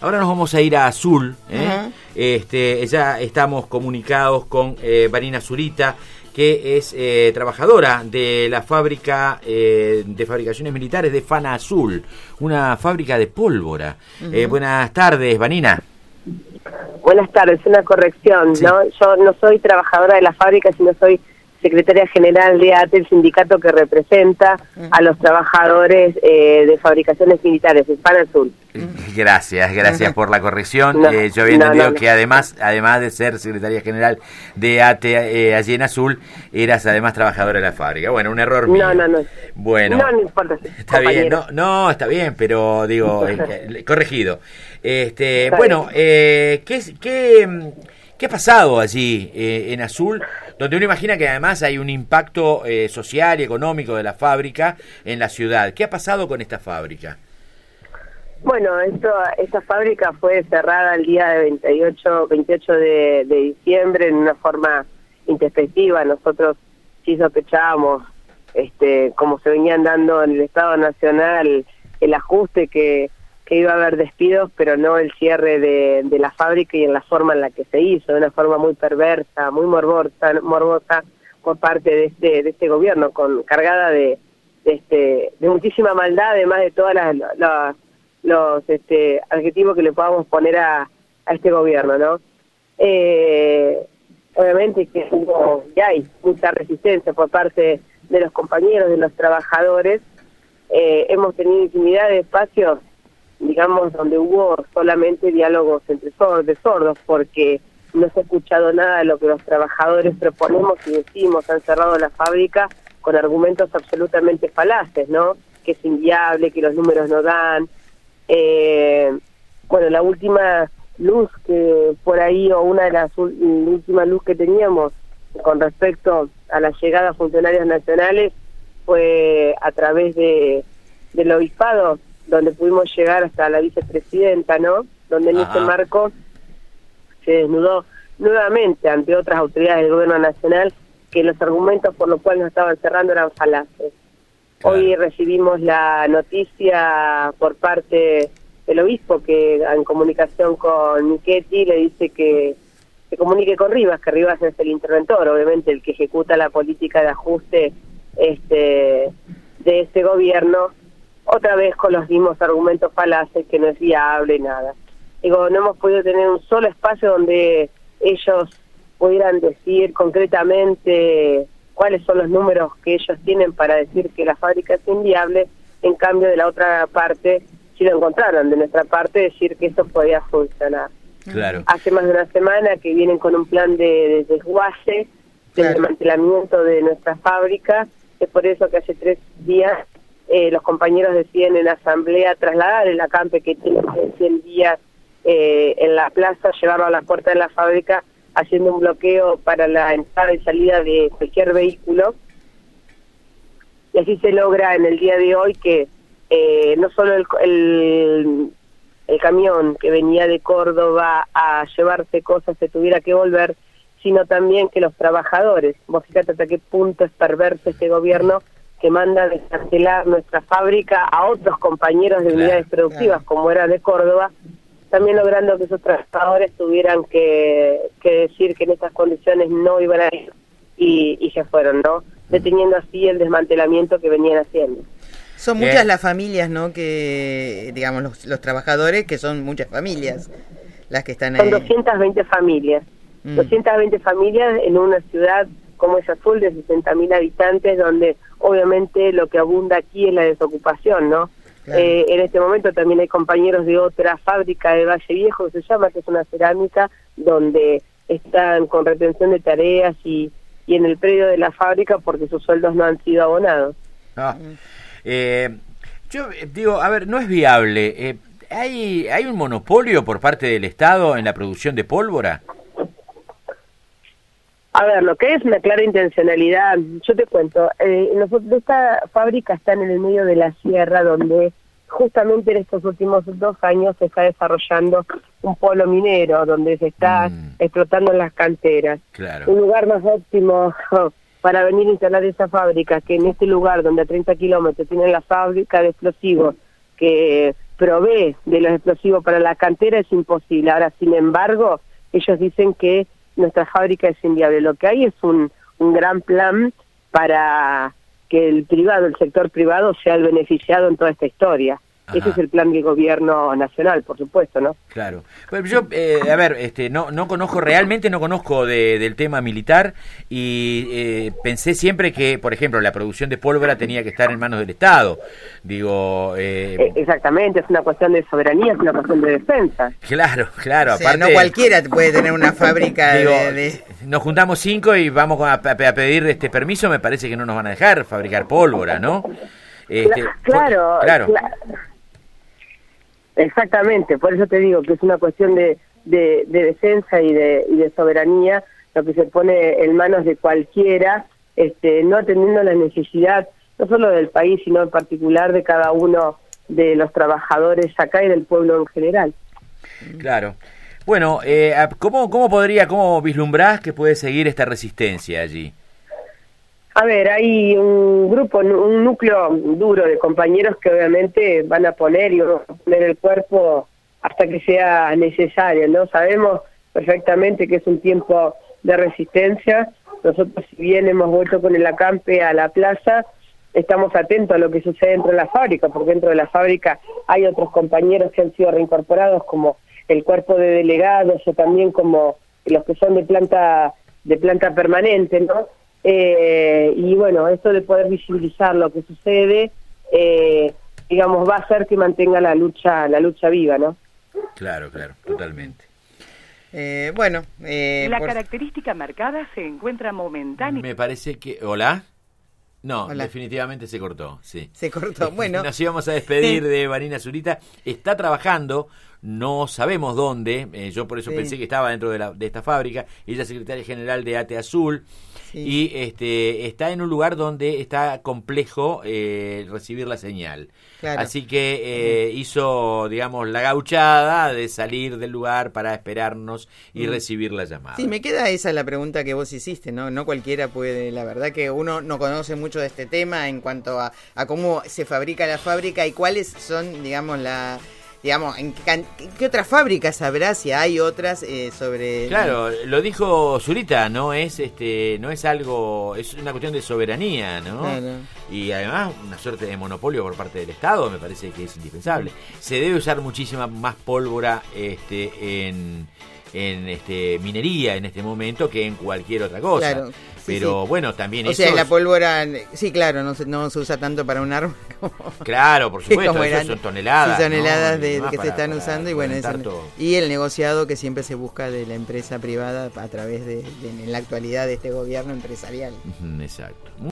Ahora nos vamos a ir a Azul. Ya estamos comunicados con Vanina Zurita, que es trabajadora de la fábrica de fabricaciones militares de Fana Azul, una fábrica de pólvora. Buenas tardes, Vanina. Buenas tardes, una corrección, sí. ¿No? Yo no soy trabajadora de la fábrica, sino soy secretaria general de ATE, el sindicato que representa a los trabajadores de fabricaciones militares, de Fana Azul. Gracias por la corrección. Yo había entendido que además de ser secretaria general de ATE allí en Azul, eras además trabajadora de la fábrica. Bueno, un error mío. No. Bueno, no importa. Está bien, no, está bien, pero digo, corregido. Bueno, ¿qué ha pasado allí en Azul? Donde uno imagina que además hay un impacto social y económico de la fábrica en la ciudad. ¿Qué ha pasado con esta fábrica? Bueno, esta fábrica fue cerrada el día de 28 de diciembre en una forma intempestiva. Nosotros sí sospechábamos, como se venían dando en el Estado Nacional, el ajuste que iba a haber despidos, pero no el cierre de la fábrica y en la forma en la que se hizo, de una forma muy perversa, muy morbosa por parte de este gobierno, cargada de muchísima maldad, además de todas los adjetivos que le podamos poner a este gobierno, ¿no? Obviamente que hubo y hay mucha resistencia por parte de los compañeros, de los trabajadores. Hemos tenido infinidad de espacios, digamos, donde hubo solamente diálogos entre sordos, porque no se ha escuchado nada de lo que los trabajadores proponemos y decimos. Han cerrado la fábrica con argumentos absolutamente falaces, ¿no? Que es inviable, que los números no dan. Bueno, la última luz que por ahí, o una de las últimas luz que teníamos con respecto a la llegada de funcionarios nacionales, fue a través del obispado, donde pudimos llegar hasta la vicepresidenta, ¿no? Donde en ese marco se desnudó nuevamente ante otras autoridades del gobierno nacional que los argumentos por los cuales nos estaban cerrando eran falaces. Claro. Hoy recibimos la noticia por parte del obispo, que en comunicación con Michetti le dice que se comunique con Rivas, que Rivas es el interventor, obviamente el que ejecuta la política de ajuste de este gobierno, otra vez con los mismos argumentos falaces, que no es viable, nada. Digo, no hemos podido tener un solo espacio donde ellos pudieran decir concretamente cuáles son los números que ellos tienen para decir que la fábrica es inviable. En cambio, de la otra parte, sí lo encontraron, de nuestra parte, decir que esto podía funcionar. Claro. Hace más de una semana que vienen con un plan de desguace, de desmantelamiento de nuestra fábrica. Es por eso que hace 3 días los compañeros deciden en asamblea trasladar el acampe que tiene 100 días en la plaza, llevarlo a la puerta de la fábrica, haciendo un bloqueo para la entrada y salida de cualquier vehículo. Y así se logra en el día de hoy que no solo el camión que venía de Córdoba a llevarse cosas se tuviera que volver, sino también que los trabajadores, vos fíjate hasta qué punto es perverso este gobierno, que manda a desmantelar nuestra fábrica a otros compañeros de unidades productivas, como era de Córdoba, también logrando que esos trabajadores tuvieran que decir que en estas condiciones no iban a ir y se fueron, ¿no? Deteniendo así el desmantelamiento que venían haciendo. Son muchas las familias, ¿no? Que, digamos, los trabajadores, que son muchas familias las que están ahí. Son 220 familias. 220 familias en una ciudad como es Azul, de 60.000 habitantes, donde obviamente lo que abunda aquí es la desocupación, ¿no? Claro. En este momento también hay compañeros de otra fábrica de Valle Viejo, que se llama, que es una cerámica, donde están con retención de tareas y en el predio de la fábrica porque sus sueldos no han sido abonados. Yo digo, a ver, no es viable. ¿Hay un monopolio por parte del Estado en la producción de pólvora? A ver, lo que es una clara intencionalidad, yo te cuento, esta fábrica está en el medio de la sierra, donde justamente en estos últimos 2 años se está desarrollando un polo minero, donde se está explotando las canteras. Claro. Un lugar más óptimo para venir a instalar esa fábrica, que en este lugar donde a 30 kilómetros tienen la fábrica de explosivos, que provee de los explosivos para la cantera es imposible. Ahora, sin embargo, ellos dicen que nuestra fábrica es inviable. Lo que hay es un gran plan para que el sector privado sea el beneficiado en toda esta historia. Ajá. Ese es el plan del gobierno nacional, por supuesto, ¿no? Claro. Pues yo, a ver, no conozco, realmente no conozco del tema militar y pensé siempre que, por ejemplo, la producción de pólvora tenía que estar en manos del Estado. Digo... Exactamente, es una cuestión de soberanía, es una cuestión de defensa. Claro, o sea, no cualquiera puede tener una fábrica digo, Nos juntamos 5 y vamos a pedir permiso, me parece que no nos van a dejar fabricar pólvora, ¿no? Claro. Exactamente, por eso te digo que es una cuestión de defensa y de soberanía, lo que se pone en manos de cualquiera, no atendiendo la necesidad, no solo del país, sino en particular de cada uno de los trabajadores acá y del pueblo en general. Claro. Bueno, ¿cómo vislumbrás que puede seguir esta resistencia allí? A ver, hay un núcleo duro de compañeros que obviamente van a poner el cuerpo hasta que sea necesario, ¿no? Sabemos perfectamente que es un tiempo de resistencia. Nosotros, si bien hemos vuelto con el acampe a la plaza, estamos atentos a lo que sucede dentro de la fábrica, porque dentro de la fábrica hay otros compañeros que han sido reincorporados, como el cuerpo de delegados o también como los que son de planta permanente, ¿no? Y bueno, esto de poder visibilizar lo que sucede, digamos, va a hacer que mantenga la lucha viva, ¿no? Claro, totalmente. La característica marcada se encuentra momentánea. Me parece que... ¿Hola? No, Hola. Definitivamente se cortó, sí. Se cortó, bueno. Nos íbamos a despedir de Vanina Zurita. Está trabajando, no sabemos dónde, yo por eso pensé que estaba dentro de esta fábrica. Ella es secretaria general de ATE Azul. Sí. Y está en un lugar donde está complejo recibir la señal. Claro. Así que hizo, digamos, la gauchada de salir del lugar para esperarnos y recibir la llamada. Sí, me queda esa la pregunta que vos hiciste, ¿no? No cualquiera puede, la verdad que uno no conoce mucho de este tema en cuanto a cómo se fabrica la fábrica y cuáles son, digamos, ¿en qué otras fábricas habrá, si hay otras sobre...? Claro, lo dijo Zurita, no es algo, es una cuestión de soberanía, ¿no? Claro. Y además una suerte de monopolio por parte del Estado me parece que es indispensable. Se debe usar muchísima más pólvora en minería en este momento que en cualquier otra cosa. Claro. Pero bueno, también o sea, la pólvora, sí, claro, no se usa tanto para un arma como... Claro, por supuesto, eso son toneladas. Sí, toneladas, ¿no? que se están usando y bueno, y el negociado que siempre se busca de la empresa privada a través en la actualidad de este gobierno empresarial. Exacto.